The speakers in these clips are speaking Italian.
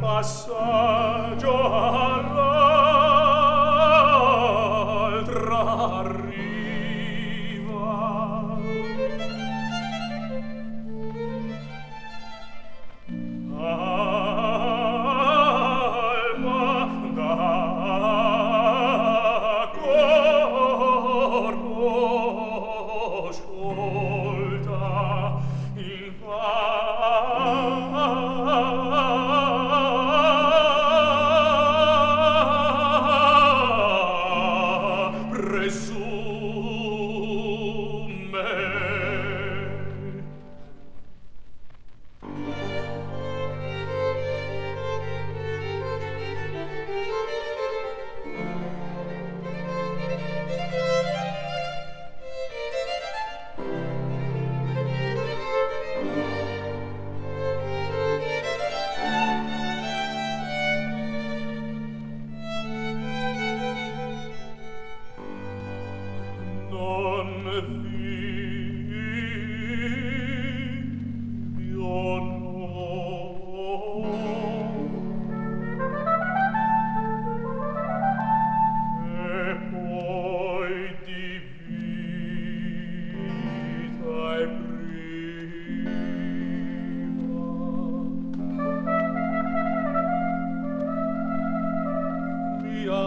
passaggio all'altra riva. Alma da corpo sciolta in presume. Non figlio no, e poi di vita è priva. Mia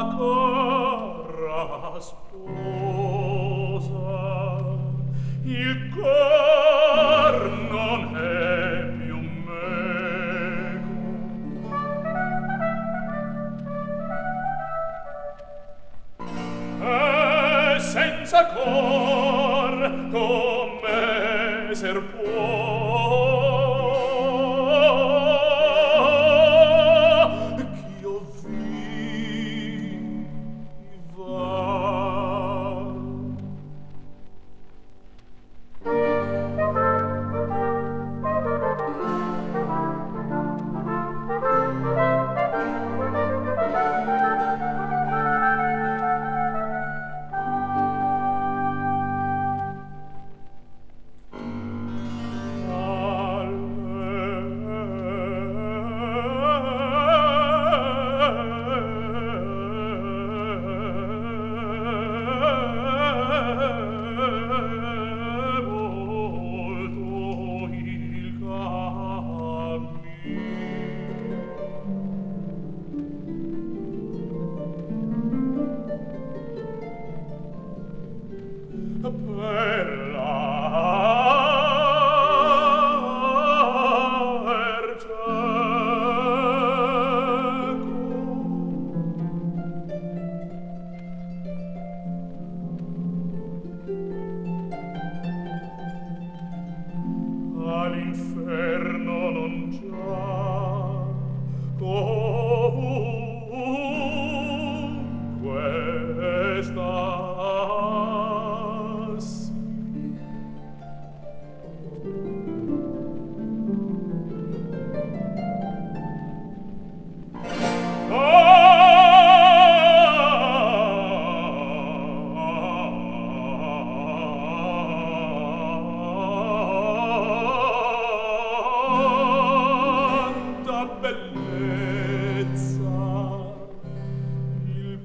cara sposa, il cor non è più meco, e senza cor come ser può ch'io viva. Volto il cammino per all'inferno non già ovunque stassi. Quanta bellezza il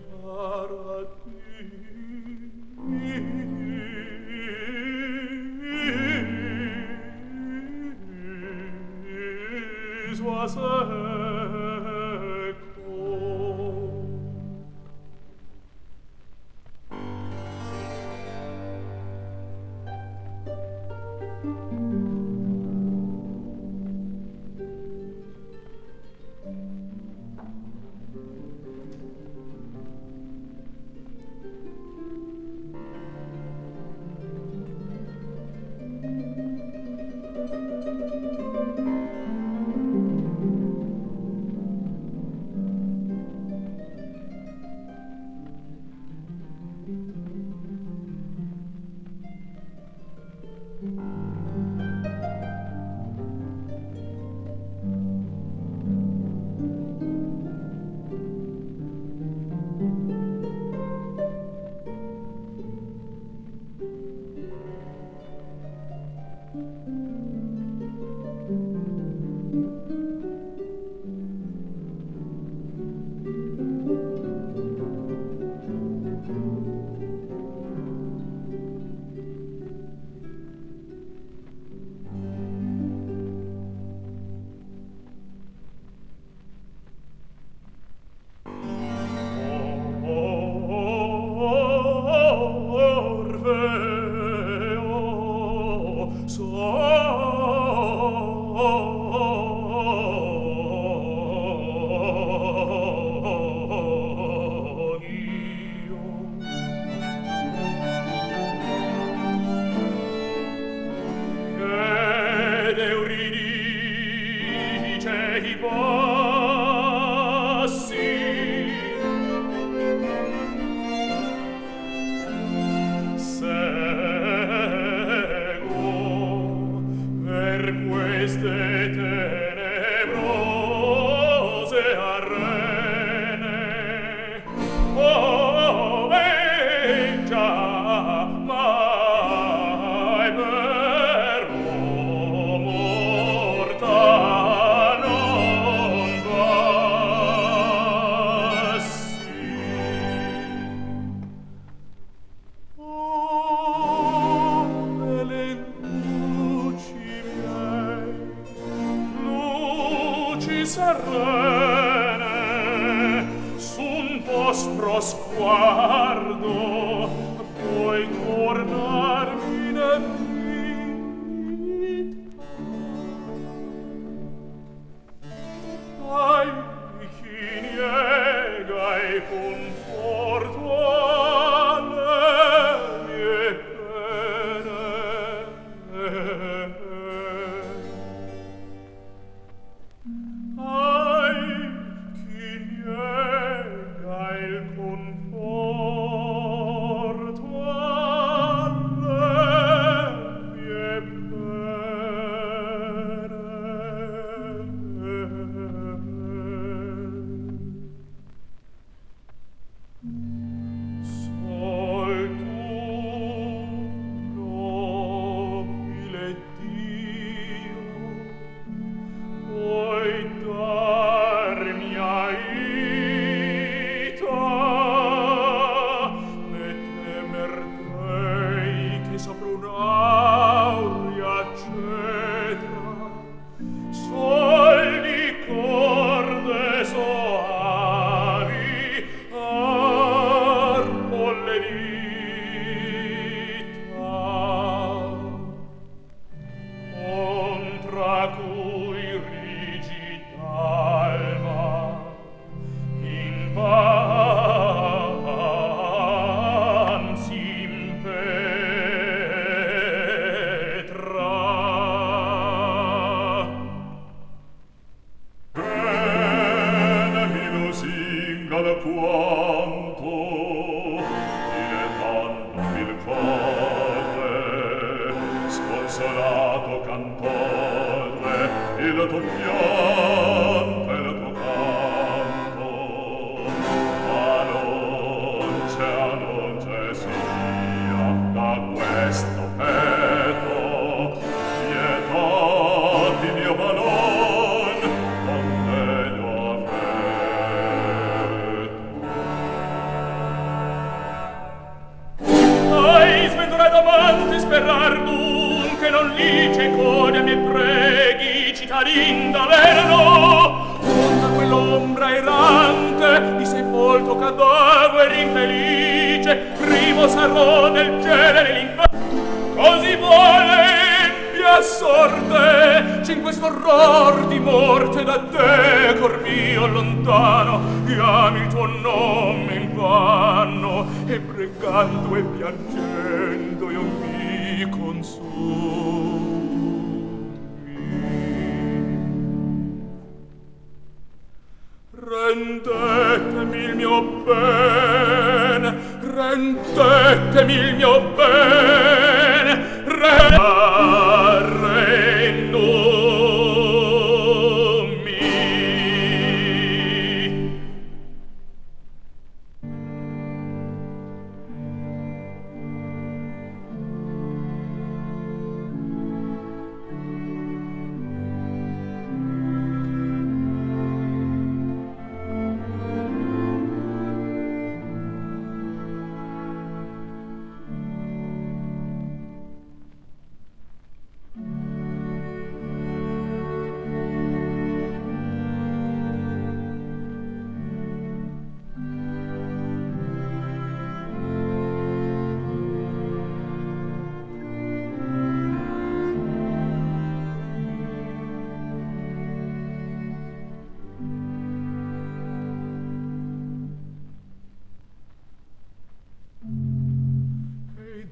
paradiso a secco.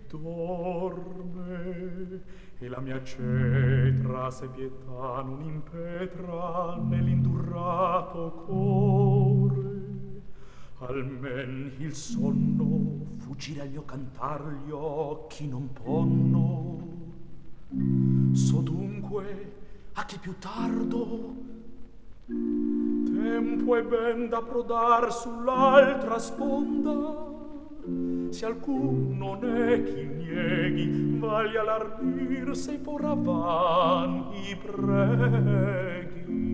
dorme e la mia cetra se pietà non impetra nell'indurrato core. Almen il sonno fuggire al mio cantar gli occhi non ponno. So dunque a chi più tardo tempo è ben da prodar sull'altra sponda. Se alcun non è chi nieghi vaglia l'ardire se porrà van i preghi.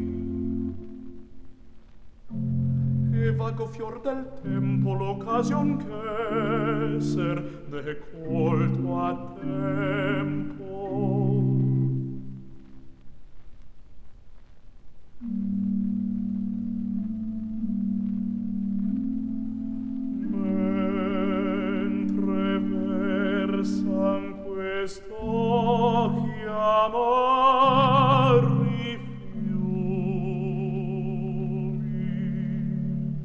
E vago fior del tempo l'occasion ch'esser de colto a tempo. Mentre versan quest'occhi amari fiumi,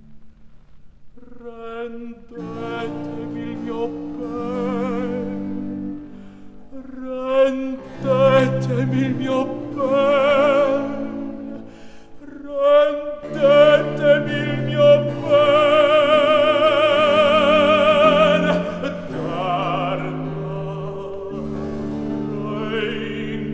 rendetemi il mio ben, rendetemi il mio ben, rendetemi il mio ben. Tarda in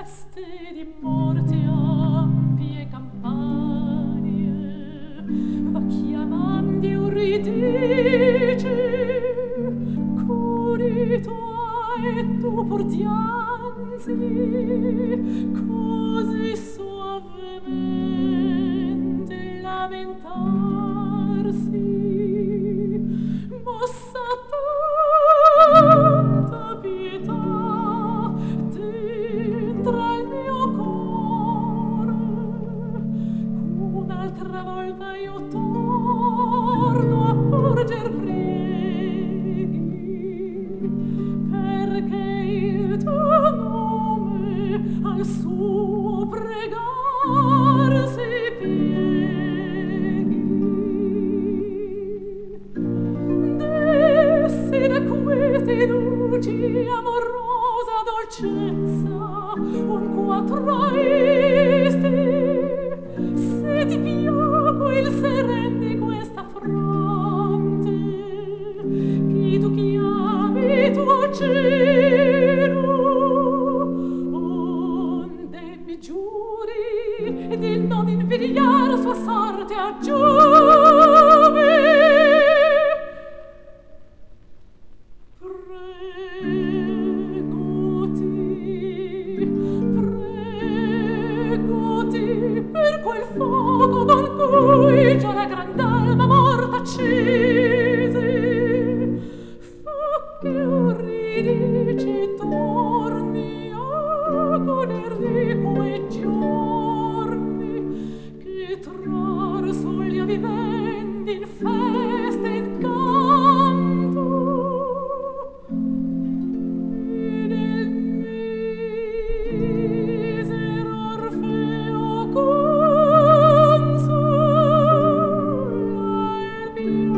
feste di morte ampie campagne va chiamando Euridice curi tuoi tu pur dianzi così suavemente lamentarsi mossa tanta pietà dentro al mio cuore un'altra volta io torno a porger preghi perché il tuo nome al suo pregar si pieghi dessi da queste luci amorosa dolcezza un quattro isti se ti piaco il seren di questa fronte chi tu chiami tuo cielo onde mi giuri di non invidiar sua sorte a Giove pregoti per quel fuoco con cui già la grand'alma morta accese fa che Euridice torni a goder di quei giorni che trar soglia vivendi in festa e in canto ed il misero Orfeo consola il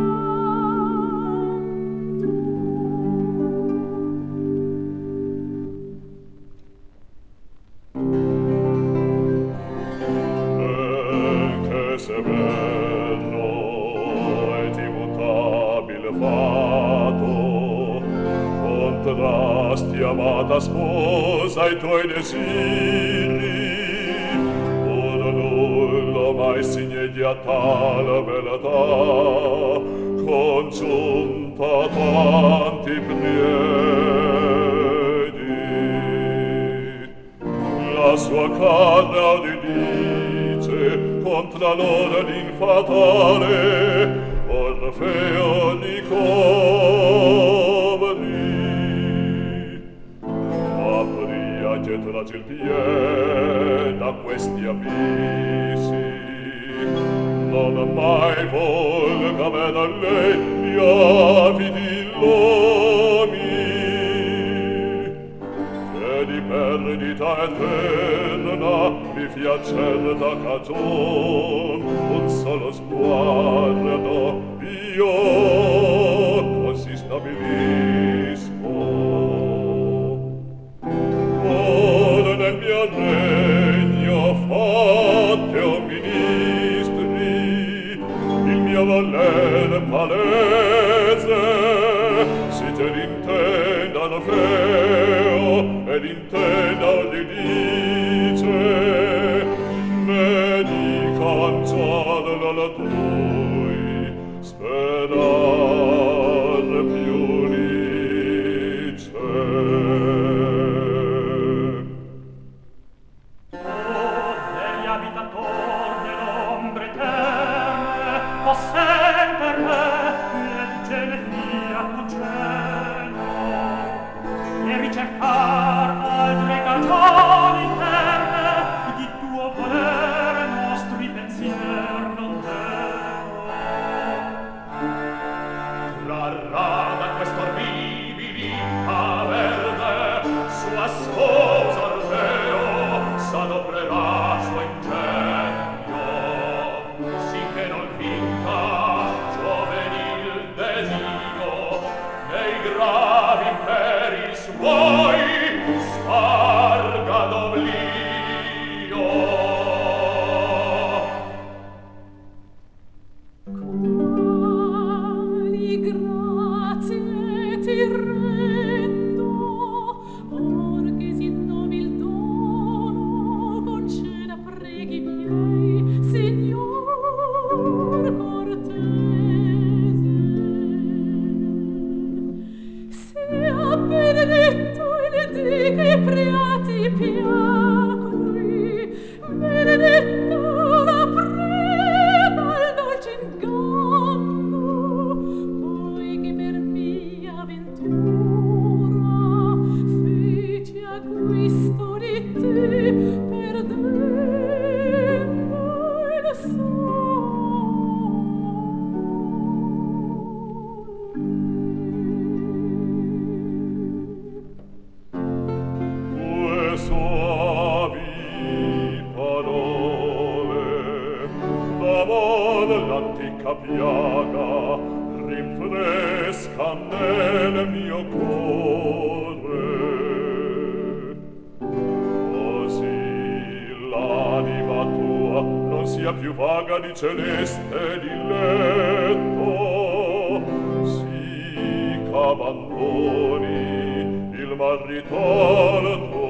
pianto. Che se bello et immutabile fato contrasti amata sposa i tuoi desiri pur nullo mai signegli a tale beltà congiunta tanti piedi la sua carne dice contra l'ora l'infatale Orfeo Nicomri apria che trage il piede da questi abissi non mai volga me da lei gli avidi lomi di perdita eterna mi fiacer da cagion un solo sguardo io così stabilisco ora nel mio regno fate o ministri il mio voler palese si te l'intendano feo ed intenda di dice medican già la tui sperar più lice degli abitatori dell'ombre eterne possen per me leggere via cielo e ricercar altre cagioni benedetta preda al dolce inganno, poi che per mia ventura feci acquisto di te, perdendo il Due soavi parole d'amor l'antica piaga rinfresca nel mio cuore, così l'anima tua non sia più vaga di celeste diletto, sì ch'abbandoni il marito tuo